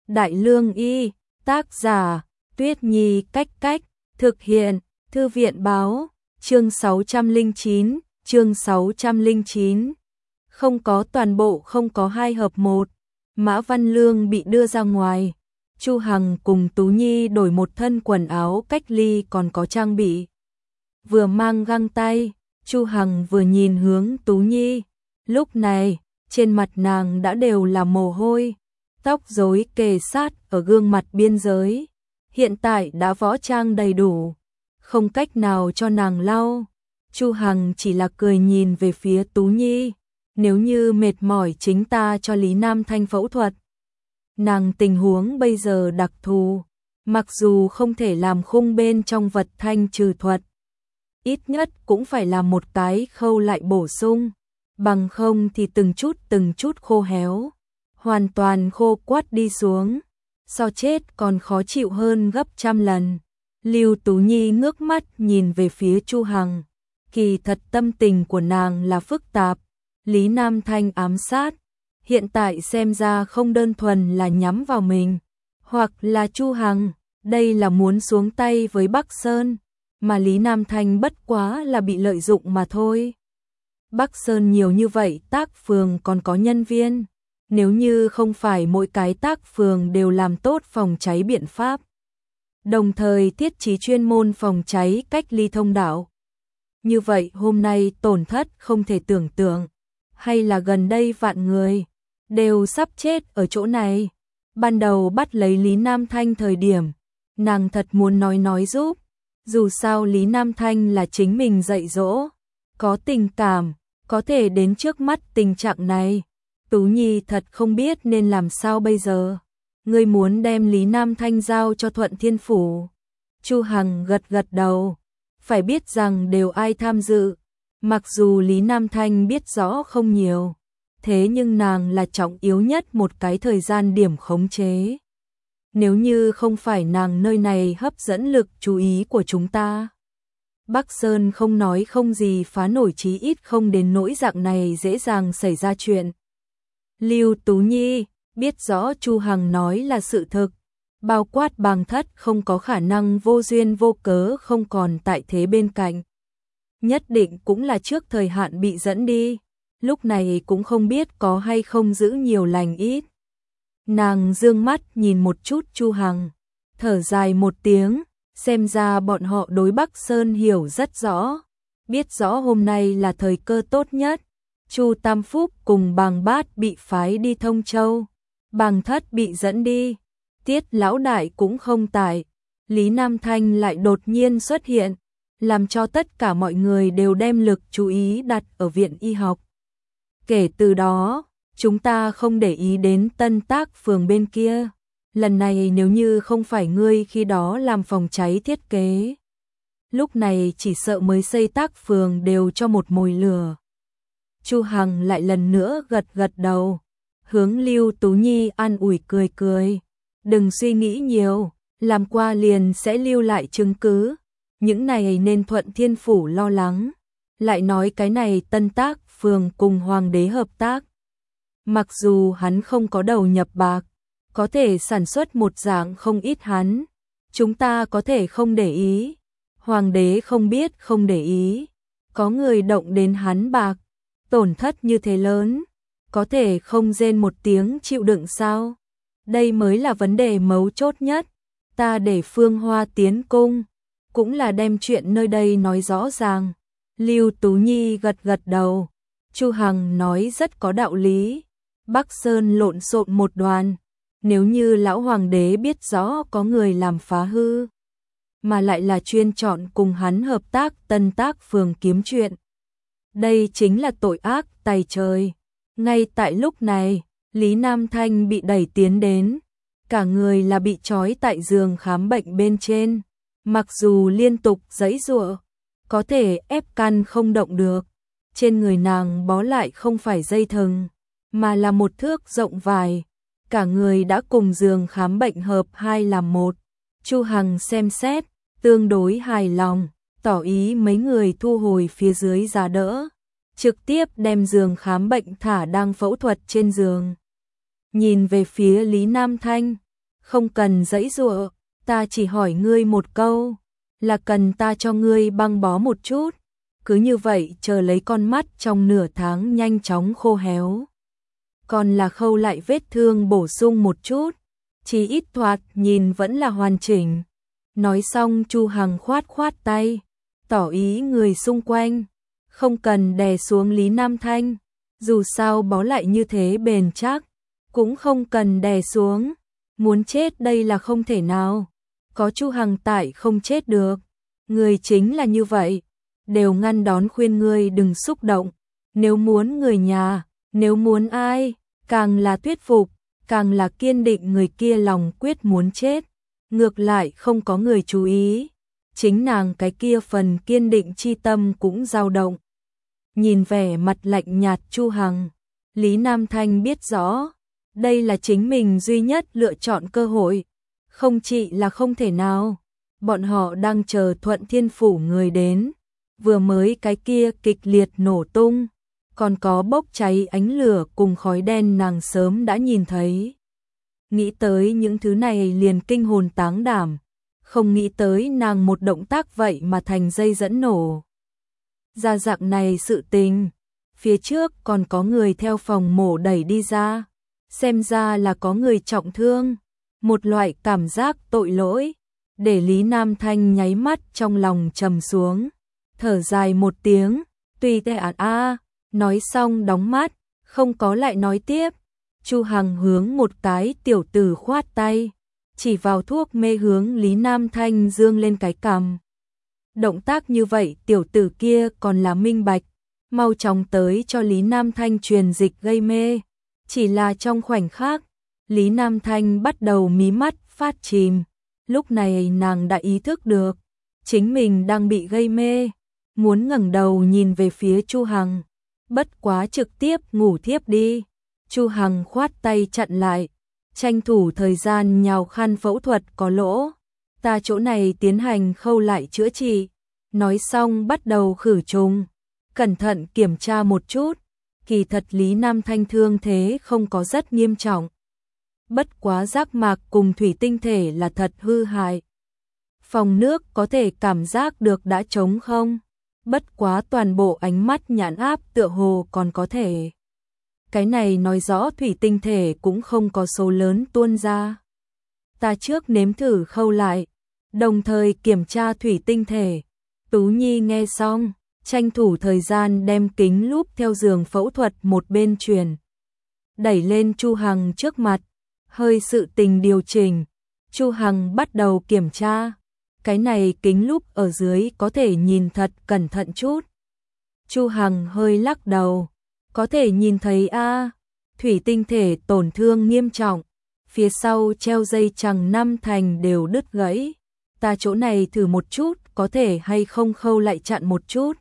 Đại Lương Y, tác giả, Tuyết Nhi Cách Cách, thực hiện, Thư viện Báo, chương 609, không có toàn bộ, không có 2 hợp 1, Mã Văn Lương bị đưa ra ngoài, Chu Hằng cùng Tú Nhi đổi một thân quần áo cách ly còn có trang bị. Vừa mang găng tay, Chu Hằng vừa nhìn hướng Tú Nhi, lúc này, trên mặt nàng đã đều là mồ hôi, tóc rối kề sát ở gương mặt biên giới, hiện tại đã võ trang đầy đủ, không cách nào cho nàng lau. Chu Hằng chỉ là cười nhìn về phía Tú Nhi, nếu như mệt mỏi chính ta cho Lý Nam Thanh phẫu thuật. Nàng tình huống bây giờ đặc thù, mặc dù không thể làm khung bên trong vật thanh trừ thuật, ít nhất cũng phải làm một cái khâu lại bổ sung, bằng không thì từng chút khô héo, hoàn toàn khô quắt đi xuống, so chết còn khó chịu hơn gấp trăm lần. Lưu Tú Nhi ngước mắt nhìn về phía Chu Hằng, kỳ thật tâm tình của nàng là phức tạp, Lý Nam Thanh ám sát, hiện tại xem ra không đơn thuần là nhắm vào mình, hoặc là Chu Hằng, đây là muốn xuống tay với Bắc Sơn, mà Lý Nam Thanh bất quá là bị lợi dụng mà thôi. Bắc Sơn nhiều như vậy tác phường còn có nhân viên, nếu như không phải mỗi cái tác phường đều làm tốt phòng cháy biện pháp, đồng thời thiết trí chuyên môn phòng cháy cách ly thông đạo, như vậy hôm nay tổn thất không thể tưởng tượng, hay là gần đây vạn người đều sắp chết ở chỗ này. Ban đầu bắt lấy Lý Nam Thanh thời điểm, nàng thật muốn nói giúp, dù sao Lý Nam Thanh là chính mình dạy dỗ, có tình cảm, có thể đến trước mắt tình trạng này. Tú Nhi thật không biết nên làm sao bây giờ. Ngươi muốn đem Lý Nam Thanh giao cho Thuận Thiên Phủ? Chu Hằng gật đầu, phải biết rằng đều ai tham dự, mặc dù Lý Nam Thanh biết rõ không nhiều, thế nhưng nàng là trọng yếu nhất một cái thời gian điểm khống chế. Nếu như không phải nàng nơi này hấp dẫn lực chú ý của chúng ta, Bắc Sơn không nói không gì phá nổi, chí ít không đến nỗi dạng này dễ dàng xảy ra chuyện. Lưu Tú Nhi biết rõ Chu Hằng nói là sự thực, bao quát Bàng Thất không có khả năng vô duyên vô cớ không còn tại thế bên cạnh. Nhất định cũng là trước thời hạn bị dẫn đi, lúc này cũng không biết có hay không giữ nhiều lành ít. Nàng dương mắt nhìn một chút Chu Hằng, thở dài một tiếng, xem ra bọn họ đối Bắc Sơn hiểu rất rõ, biết rõ hôm nay là thời cơ tốt nhất. Chu Tam Phúc cùng Bàng Bát bị phái đi Thông Châu, Bàng Thất bị dẫn đi, Tiết lão đại cũng không tại, Lý Nam Thanh lại đột nhiên xuất hiện, làm cho tất cả mọi người đều đem lực chú ý đặt ở viện y học. Kể từ đó, chúng ta không để ý đến Tân Tác phường bên kia, lần này nếu như không phải ngươi khi đó làm phòng cháy thiết kế, lúc này chỉ sợ mới xây Tác phường đều cho một mồi lửa. Chu Hằng lại lần nữa gật đầu, hướng Lưu Tú Nhi an ủi cười, đừng suy nghĩ nhiều, làm qua liền sẽ lưu lại chứng cứ, những này nên Thuận Thiên Phủ lo lắng. Lại nói cái này Tân Tác phường cùng Hoàng đế hợp tác, mặc dù hắn không có đầu nhập bạc, có thể sản xuất một dạng không ít hắn, chúng ta có thể không để ý, Hoàng đế không biết không để ý, có người động đến hắn bạc, tổn thất như thế lớn, có thể không rên một tiếng chịu đựng sao? Đây mới là vấn đề mấu chốt nhất. Ta để Phương Hoa tiến cung, cũng là đem chuyện nơi đây nói rõ ràng. Lưu Tú Nhi gật đầu. Chu Hằng nói rất có đạo lý. Bắc Sơn lộn xộn một đoàn, nếu như lão hoàng đế biết rõ có người làm phá hư, mà lại là chuyên chọn cùng hắn hợp tác Tân Tác phường kiếm chuyện, đây chính là tội ác tày trời. Ngay tại lúc này, Lý Nam Thanh bị đẩy tiến đến, cả người là bị trói tại giường khám bệnh bên trên, mặc dù liên tục giãy giụa, có thể ép căn không động được, trên người nàng bó lại không phải dây thừng, mà là một thước rộng vải, cả người đã cùng giường khám bệnh hợp hai làm một. Chu Hằng xem xét, tương đối hài lòng, tỏ ý mấy người thu hồi phía dưới giá đỡ, trực tiếp đem giường khám bệnh thả đang phẫu thuật trên giường. Nhìn về phía Lý Nam Thanh, không cần giãy giụa, ta chỉ hỏi ngươi một câu, là cần ta cho ngươi băng bó một chút, cứ như vậy chờ lấy con mắt trong nửa tháng nhanh chóng khô héo. Còn là khâu lại vết thương bổ sung một chút, chỉ ít thoạt nhìn vẫn là hoàn chỉnh. Nói xong Chu Hằng khoát khoát tay, tỏ ý người xung quanh, không cần đè xuống Lý Nam Thanh, dù sao bó lại như thế bền chắc, cũng không cần đè xuống, muốn chết đây là không thể nào, có Chu Hằng tại không chết được, người chính là như vậy, đều ngăn đón khuyên ngươi đừng xúc động, nếu muốn người nhà, nếu muốn ai, càng là thuyết phục, càng là kiên định người kia lòng quyết muốn chết, ngược lại không có người chú ý, chính nàng cái kia phần kiên định chi tâm cũng dao động. Nhìn vẻ mặt lạnh nhạt Chu Hằng, Lý Nam Thanh biết rõ, đây là chính mình duy nhất lựa chọn cơ hội, không chỉ là không thể nào, bọn họ đang chờ Thuận Thiên Phủ người đến, vừa mới cái kia kịch liệt nổ tung, còn có bốc cháy ánh lửa cùng khói đen nàng sớm đã nhìn thấy. Nghĩ tới những thứ này liền kinh hồn táng đảm, không nghĩ tới nàng một động tác vậy mà thành dây dẫn nổ. Ra dạng này sự tình, phía trước còn có người theo phòng mổ đẩy đi ra, xem ra là có người trọng thương, một loại cảm giác tội lỗi, để Lý Nam Thanh nháy mắt trong lòng trầm xuống, thở dài một tiếng, tùy tệ nói xong đóng mắt, không có lại nói tiếp. Chu Hằng hướng một cái tiểu tử khoát tay, chỉ vào thuốc mê hướng Lý Nam Thanh dương lên cái cằm. Động tác như vậy tiểu tử kia còn là minh bạch, mau chóng tới cho Lý Nam Thanh truyền dịch gây mê. Chỉ là trong khoảnh khắc, Lý Nam Thanh bắt đầu mí mắt phát chìm, lúc này nàng đã ý thức được, chính mình đang bị gây mê, muốn ngẩng đầu nhìn về phía Chu Hằng, bất quá trực tiếp ngủ thiếp đi. Chu Hằng khoát tay chặn lại, tranh thủ thời gian nhào khăn phẫu thuật có lỗ, ta chỗ này tiến hành khâu lại chữa trị, nói xong bắt đầu khử trùng, cẩn thận kiểm tra một chút, kỳ thật Lý Nam Thanh thương thế không có rất nghiêm trọng, bất quá giác mạc cùng thủy tinh thể là thật hư hại. Phòng nước có thể cảm giác được đã trống không, bất quá toàn bộ ánh mắt nhãn áp tựa hồ còn có thể. Cái này nói rõ thủy tinh thể cũng không có số lớn tuôn ra. Ta trước nếm thử khâu lại, đồng thời kiểm tra thủy tinh thể. Tú Nhi nghe xong, tranh thủ thời gian đem kính lúp theo giường phẫu thuật một bên truyền, đẩy lên Chu Hằng trước mặt, hơi sự tình điều chỉnh. Chu Hằng bắt đầu kiểm tra. Cái này kính lúp ở dưới có thể nhìn thật cẩn thận chút. Chu Hằng hơi lắc đầu. Có thể nhìn thấy thủy tinh thể tổn thương nghiêm trọng, phía sau treo dây chằng 5 thành đều đứt gãy. Ta chỗ này thử một chút, có thể hay không khâu lại chặn một chút.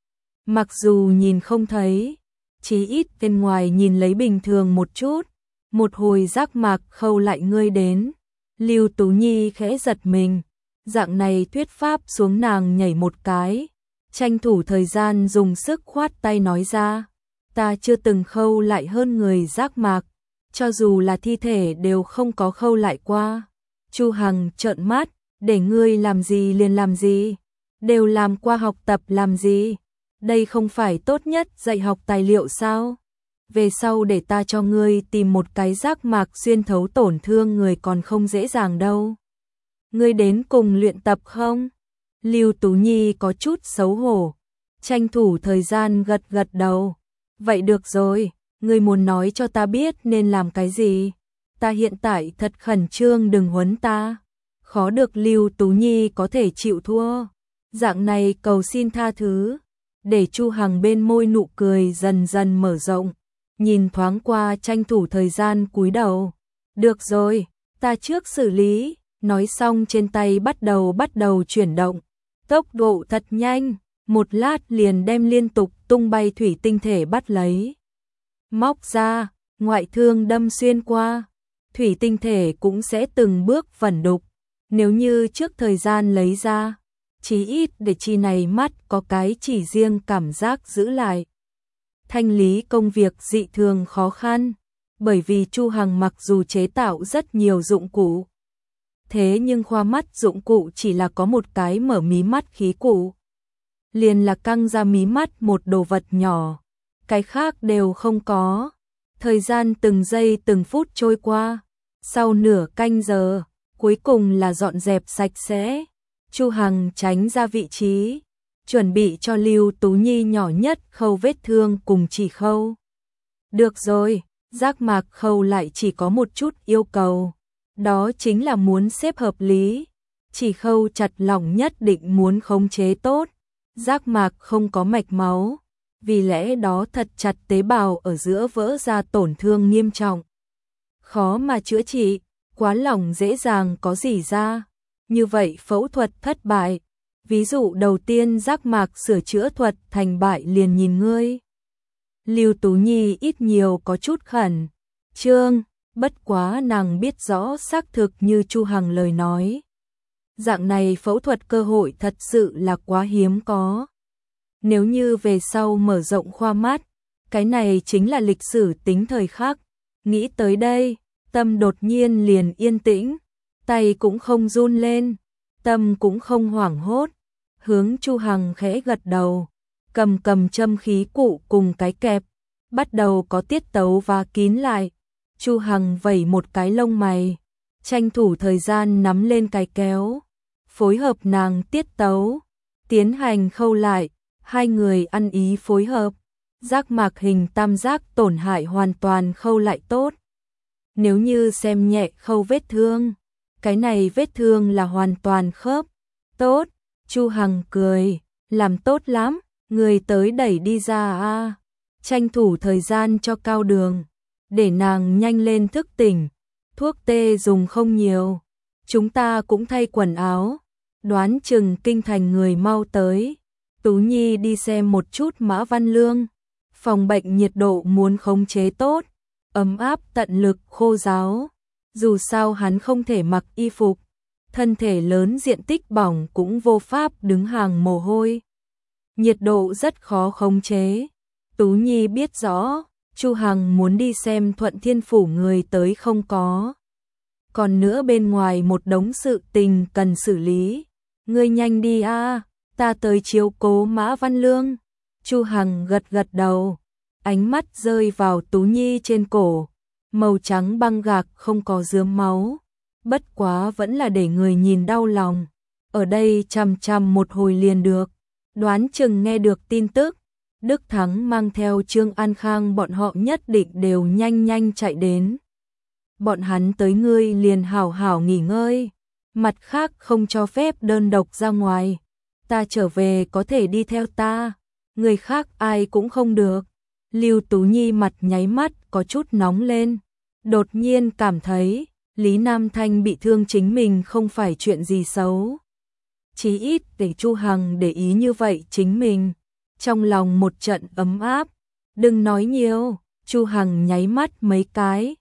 Mặc dù nhìn không thấy, chí ít bên ngoài nhìn lấy bình thường một chút. Một hồi giác mạc khâu lại ngươi đến. Lưu Tú Nhi khẽ giật mình, dạng này thuyết pháp xuống nàng nhảy một cái, tranh thủ thời gian dùng sức khoát tay nói ra. Ta chưa từng khâu lại hơn người giác mạc, cho dù là thi thể đều không có khâu lại qua. Chu Hằng trợn mắt, để ngươi làm gì liền làm gì, đều làm qua học tập làm gì, đây không phải tốt nhất dạy học tài liệu sao? Về sau để ta cho ngươi tìm một cái giác mạc xuyên thấu tổn thương người còn không dễ dàng đâu. Ngươi đến cùng luyện tập không? Lưu Tú Nhi có chút xấu hổ, tranh thủ thời gian gật gật đầu. Vậy được rồi, ngươi muốn nói cho ta biết nên làm cái gì? Ta hiện tại thật khẩn trương, đừng huấn ta. Khó được Lưu Tú Nhi có thể chịu thua. Dạng này cầu xin tha thứ, để Chu Hằng bên môi nụ cười dần dần mở rộng, nhìn thoáng qua tranh thủ thời gian cúi đầu. Được rồi, ta trước xử lý, nói xong trên tay bắt đầu chuyển động, tốc độ thật nhanh, một lát liền đem liên tục tung bay thủy tinh thể bắt lấy. Móc ra, ngoại thương đâm xuyên qua, thủy tinh thể cũng sẽ từng bước vẩn đục, nếu như trước thời gian lấy ra, chí ít để chi này mắt có cái chỉ riêng cảm giác giữ lại. Thanh lý công việc dị thường khó khăn, bởi vì Chu Hằng mặc dù chế tạo rất nhiều dụng cụ, thế nhưng khoa mắt dụng cụ chỉ là có một cái mở mí mắt khí cụ. Liền là căng ra mí mắt một đồ vật nhỏ, cái khác đều không có. Thời gian từng giây từng phút trôi qua, sau nửa canh giờ, cuối cùng là dọn dẹp sạch sẽ. Chu Hằng tránh ra vị trí, chuẩn bị cho Lưu Tú Nhi nhỏ nhất khâu vết thương cùng chỉ khâu. Được rồi, giác mạc khâu lại chỉ có một chút yêu cầu, đó chính là muốn xếp hợp lý, chỉ khâu chặt lỏng nhất định muốn khống chế tốt, giác mạc không có mạch máu, vì lẽ đó thật chặt tế bào ở giữa vỡ ra tổn thương nghiêm trọng. Khó mà chữa trị, quá lỏng dễ dàng có rỉ ra, như vậy phẫu thuật thất bại. Ví dụ đầu tiên giác mạc sửa chữa thuật thành bại liền nhìn ngươi. Lưu Tú Nhi ít nhiều có chút khẩn trương, bất quá nàng biết rõ xác thực như Chu Hằng lời nói. Dạng này phẫu thuật cơ hội thật sự là quá hiếm có. Nếu như về sau mở rộng khoa mắt, cái này chính là lịch sử tính thời khắc. Nghĩ tới đây, tâm đột nhiên liền yên tĩnh, tay cũng không run lên, tâm cũng không hoảng hốt. Hướng Chu Hằng khẽ gật đầu, cầm châm khí cụ cùng cái kẹp, bắt đầu có tiết tấu và kín lại. Chu Hằng vẩy một cái lông mày, tranh thủ thời gian nắm lên cái kéo, phối hợp nàng tiết tấu, tiến hành khâu lại, hai người ăn ý phối hợp, giác mạc hình tam giác tổn hại hoàn toàn khâu lại tốt. Nếu như xem nhẹ khâu vết thương, cái này vết thương là hoàn toàn khớp, tốt. Chu Hằng cười, làm tốt lắm, người tới đẩy đi ra a. Tranh thủ thời gian cho Cao Đường, để nàng nhanh lên thức tỉnh, thuốc tê dùng không nhiều, chúng ta cũng thay quần áo, đoán chừng kinh thành người mau tới. Tú Nhi đi xem một chút Mã Văn Lương, phòng bệnh nhiệt độ muốn khống chế tốt, ấm áp tận lực khô ráo, dù sao hắn không thể mặc y phục. Thân thể lớn diện tích bỏng cũng vô pháp đứng hàng mồ hôi. Nhiệt độ rất khó khống chế. Tú Nhi biết rõ, Chu Hằng muốn đi xem Thuận Thiên Phủ người tới không có. Còn nữa bên ngoài một đống sự tình cần xử lý. Ngươi nhanh đi a, ta tới chiếu cố Mã Văn Lương. Chu Hằng gật gật đầu, ánh mắt rơi vào Tú Nhi trên cổ. Màu trắng băng gạc không có rướm máu. Bất quá vẫn là để người nhìn đau lòng. Ở đây chằm chằm một hồi liền được. Đoán chừng nghe được tin tức, Đức Thắng mang theo Trương An Khang bọn họ nhất định đều nhanh chạy đến. Bọn hắn tới ngươi liền hảo hảo nghỉ ngơi, mặt khác không cho phép đơn độc ra ngoài. Ta trở về có thể đi theo ta, người khác ai cũng không được. Lưu Tú Nhi mặt nháy mắt có chút nóng lên, đột nhiên cảm thấy Lý Nam Thanh bị thương chính mình không phải chuyện gì xấu. Chí ít để Chu Hằng để ý như vậy chính mình, trong lòng một trận ấm áp. Đừng nói nhiều, Chu Hằng nháy mắt mấy cái.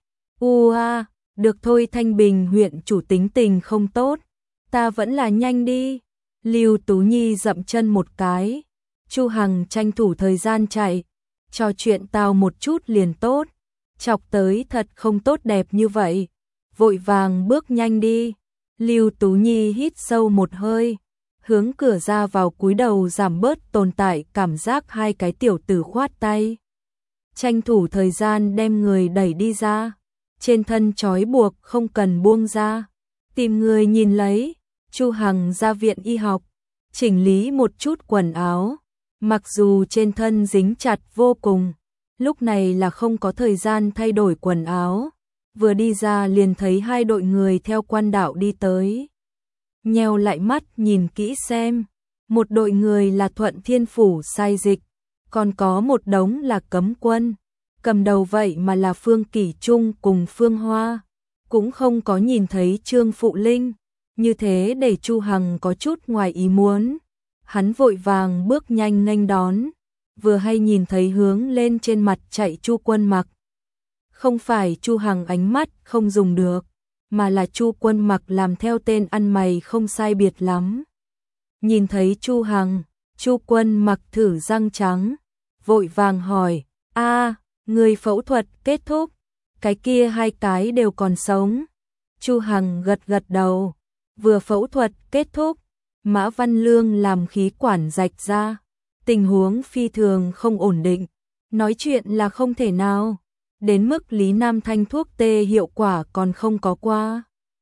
Được thôi, Thanh Bình huyện chủ tính tình không tốt, ta vẫn là nhanh đi. Lưu Tú Nhi dậm chân một cái. Chu Hằng tranh thủ thời gian chạy, trò chuyện tao một chút liền tốt, chọc tới thật không tốt đẹp như vậy. Vội vàng bước nhanh đi. Lưu Tú Nhi hít sâu một hơi, hướng cửa ra vào cúi đầu giảm bớt tồn tại cảm giác hai cái tiểu tử khoát tay. Tranh thủ thời gian đem người đẩy đi ra, trên thân trói buộc không cần buông ra, tìm người nhìn lấy. Chu Hằng ra viện y học, chỉnh lý một chút quần áo, mặc dù trên thân dính chặt vô cùng, lúc này là không có thời gian thay đổi quần áo. Vừa đi ra liền thấy hai đội người theo quan đạo đi tới. Nheo lại mắt nhìn kỹ xem, một đội người là Thuận Thiên Phủ sai dịch, còn có một đống là cấm quân. Cầm đầu vậy mà là Phương Kỷ Trung cùng Phương Hoa, cũng không có nhìn thấy Trương Phụ Linh, như thế để Chu Hằng có chút ngoài ý muốn. Hắn vội vàng bước nhanh nghênh đón, vừa hay nhìn thấy hướng lên trên mặt chạy Chu Quân Mặc. Không phải Chu Hằng ánh mắt không dùng được, mà là Chu Quân Mặc làm theo tên ăn mày không sai biệt lắm. Nhìn thấy Chu Hằng, Chu Quân Mặc thử răng trắng, vội vàng hỏi: người phẫu thuật kết thúc, cái kia hai cái đều còn sống. Chu Hằng gật gật đầu. Vừa phẫu thuật kết thúc, Mã Văn Lương làm khí quản rạch ra, tình huống phi thường không ổn định, nói chuyện là không thể nào, đến mức Lý Nam Thanh thuốc tê hiệu quả còn không có qua.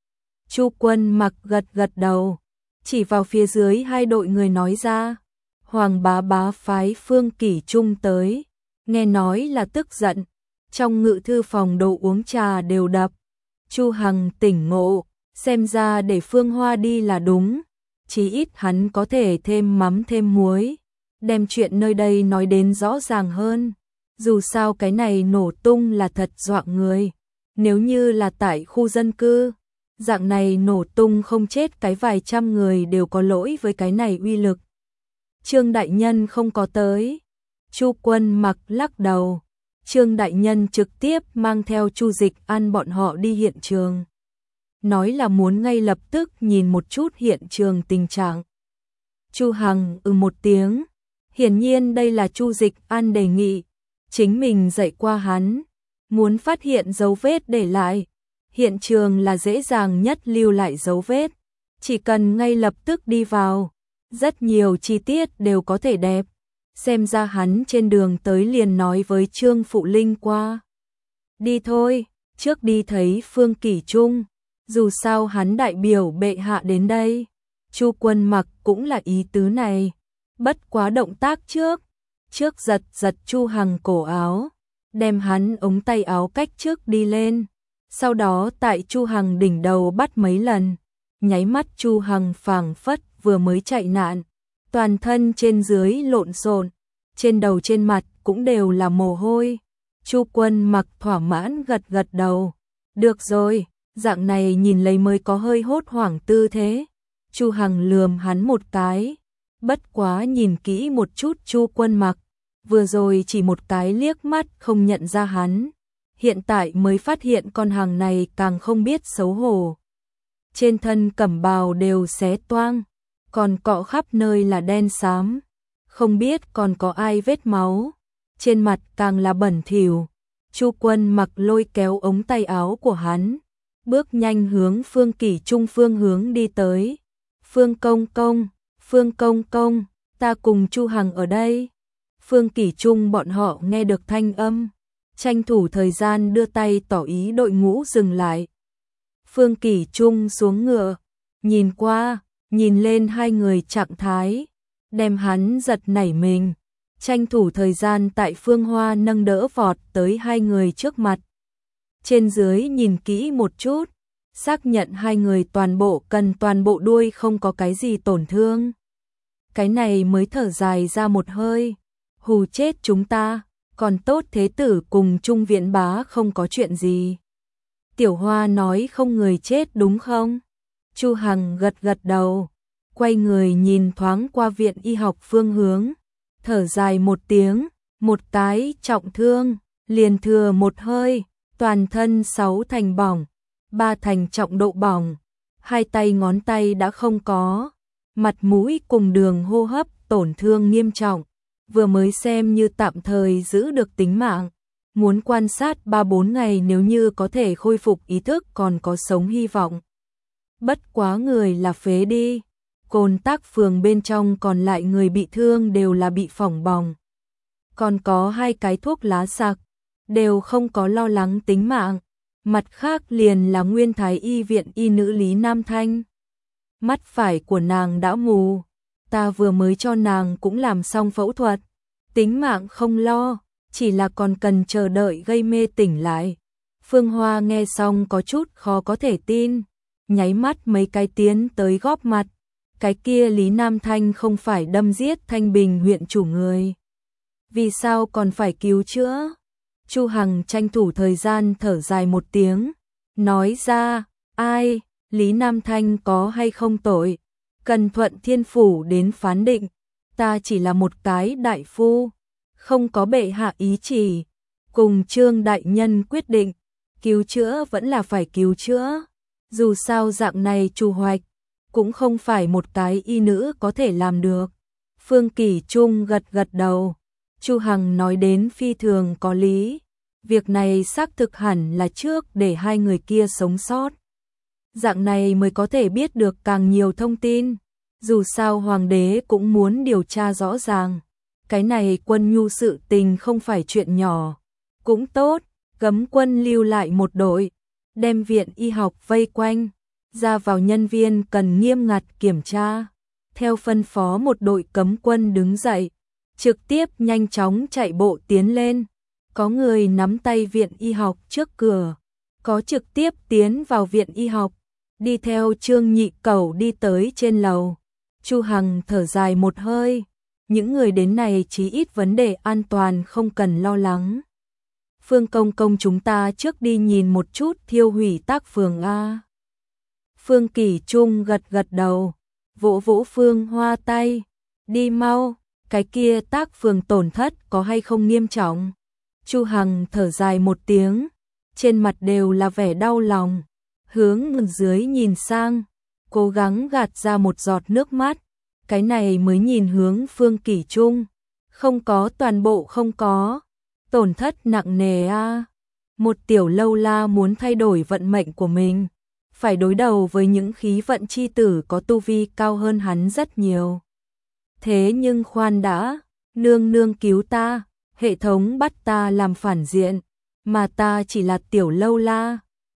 Chu Quân Mặc gật gật đầu, chỉ vào phía dưới hai đội người nói ra, Hoàng Bá Bá phái Phương Kỷ Trung tới, nghe nói là tức giận, trong ngự thư phòng đồ uống trà đều đập. Chu Hằng tỉnh ngộ, xem ra để Phương Hoa đi là đúng, chí ít hắn có thể thêm mắm thêm muối, đem chuyện nơi đây nói đến rõ ràng hơn. Dù sao cái này nổ tung là thật dọa người, nếu như là tại khu dân cư, dạng này nổ tung không chết cái vài trăm người đều có lỗi với cái này uy lực. Trương đại nhân không có tới. Chu Quân Mặc lắc đầu. Trương đại nhân trực tiếp mang theo Chu Dịch An bọn họ đi hiện trường, nói là muốn ngay lập tức nhìn một chút hiện trường tình trạng. Chu Hằng một tiếng, hiển nhiên đây là Chu Dịch An đề nghị, chính mình dạy qua hắn, muốn phát hiện dấu vết để lại, hiện trường là dễ dàng nhất lưu lại dấu vết, chỉ cần ngay lập tức đi vào, rất nhiều chi tiết đều có thể đẹp. Xem ra hắn trên đường tới liền nói với Trương Phụ Linh qua. Đi thôi, trước đi thấy Phương Kỷ Trung, dù sao hắn đại biểu bệ hạ đến đây. Chu Quân Mặc cũng là ý tứ này, bất quá động tác trước giật giật Chu Hằng cổ áo, đem hắn ống tay áo cách trước đi lên, sau đó tại Chu Hằng đỉnh đầu bắt mấy lần, nháy mắt Chu Hằng phảng phất vừa mới chạy nạn. Toàn thân trên dưới lộn xộn, trên đầu trên mặt cũng đều là mồ hôi. Chu Quân Mặc thỏa mãn gật gật đầu. Được rồi, dạng này nhìn lấy mới có hơi hốt hoảng tư thế. Chu Hằng lườm hắn một cái. Bất quá nhìn kỹ một chút Chu Quân Mặc, vừa rồi chỉ một cái liếc mắt không nhận ra hắn. Hiện tại mới phát hiện con hàng này càng không biết xấu hổ. Trên thân cẩm bào đều xé toang, còn cọ khắp nơi là đen xám, không biết còn có ai vết máu, trên mặt càng là bẩn thỉu. Chu Quân Mặc lôi kéo ống tay áo của hắn, bước nhanh hướng Phương Kỷ Trung phương hướng đi tới. Phương Công Công, ta cùng Chu Hằng ở đây. Phương Kỷ Trung bọn họ nghe được thanh âm, tranh thủ thời gian đưa tay tỏ ý đội ngũ dừng lại. Phương Kỷ Trung xuống ngựa, nhìn qua, nhìn lên hai người trạng thái, đem hắn giật nảy mình, tranh thủ thời gian tại Phương Hoa nâng đỡ vọt tới hai người trước mặt. Trên dưới nhìn kỹ một chút, xác nhận hai người toàn bộ đuôi không có cái gì tổn thương. Cái này mới thở dài ra một hơi, hù chết chúng ta, còn tốt thế tử cùng Trung Viễn Bá không có chuyện gì. Tiểu Hoa nói không người chết đúng không? Chu Hằng gật gật đầu, quay người nhìn thoáng qua viện y học phương hướng, thở dài một tiếng, một cái trọng thương, liền thừa một hơi, toàn thân 6 thành bỏng, 3 thành trọng độ bỏng, 2 tay ngón tay đã không có, mặt mũi cùng đường hô hấp tổn thương nghiêm trọng, vừa mới xem như tạm thời giữ được tính mạng, muốn quan sát 3-4 ngày nếu như có thể khôi phục ý thức còn có sống hy vọng. Bất quá người là phế đi. Cồn Tác phường bên trong còn lại người bị thương đều là bị phỏng bỏng. Còn có 2 cái thuốc lá sặc, đều không có lo lắng tính mạng. Mặt khác liền là Nguyên Thái y viện y nữ Lý Nam Thanh. Mắt phải của nàng đã mù, ta vừa mới cho nàng cũng làm xong phẫu thuật. Tính mạng không lo, chỉ là còn cần chờ đợi gây mê tỉnh lại. Phương Hoa nghe xong có chút khó có thể tin, nháy mắt mấy cái tiến tới góp mặt. Cái kia Lý Nam Thanh không phải đâm giết Thanh Bình huyện chủ người. Vì sao còn phải cứu chữa? Chu Hằng tranh thủ thời gian thở dài một tiếng, nói ra, ai, Lý Nam Thanh có hay không tội, cần Thuận Thiên Phủ đến phán định, ta chỉ là một cái đại phu, không có bệ hạ ý chỉ, cùng Trương đại nhân quyết định, cứu chữa vẫn là phải cứu chữa, dù sao dạng này trù hoạch, cũng không phải một cái y nữ có thể làm được. Phương Kỷ Trung gật gật đầu, Chu Hằng nói đến phi thường có lý, việc này xác thực hẳn là trước để hai người kia sống sót. Dạng này mới có thể biết được càng nhiều thông tin. Dù sao hoàng đế cũng muốn điều tra rõ ràng. Cái này Quân Nhu sự tình không phải chuyện nhỏ. Cũng tốt, cấm quân lưu lại một đội, đem viện y học vây quanh, ra vào nhân viên cần nghiêm ngặt kiểm tra. Theo phân phó một đội cấm quân đứng dậy, trực tiếp nhanh chóng chạy bộ tiến lên. Có người nắm tay viện y học trước cửa, có trực tiếp tiến vào viện y học, đi theo Trương Nhị Cẩu đi tới trên lầu. Chu Hằng thở dài một hơi, những người đến này chí ít vấn đề an toàn không cần lo lắng. Phương công công chúng ta trước đi nhìn một chút thiêu hủy tác phường a. Phương Kỳ Trung gật gật đầu, vỗ vỗ Phương Hoa tay, đi mau, cái kia tác phường tổn thất có hay không nghiêm trọng. Chu Hằng thở dài một tiếng, trên mặt đều là vẻ đau lòng, hướng dưới nhìn sang, cố gắng gạt ra một giọt nước mắt, cái này mới nhìn hướng Phương Kỳ Trung, không có, toàn bộ không có, tổn thất nặng nề a. Một tiểu lâu la muốn thay đổi vận mệnh của mình, phải đối đầu với những khí vận chi tử có tu vi cao hơn hắn rất nhiều. Thế nhưng khoan đã, nương nương cứu ta, hệ thống bắt ta làm phản diện, mà ta chỉ là tiểu lâu la,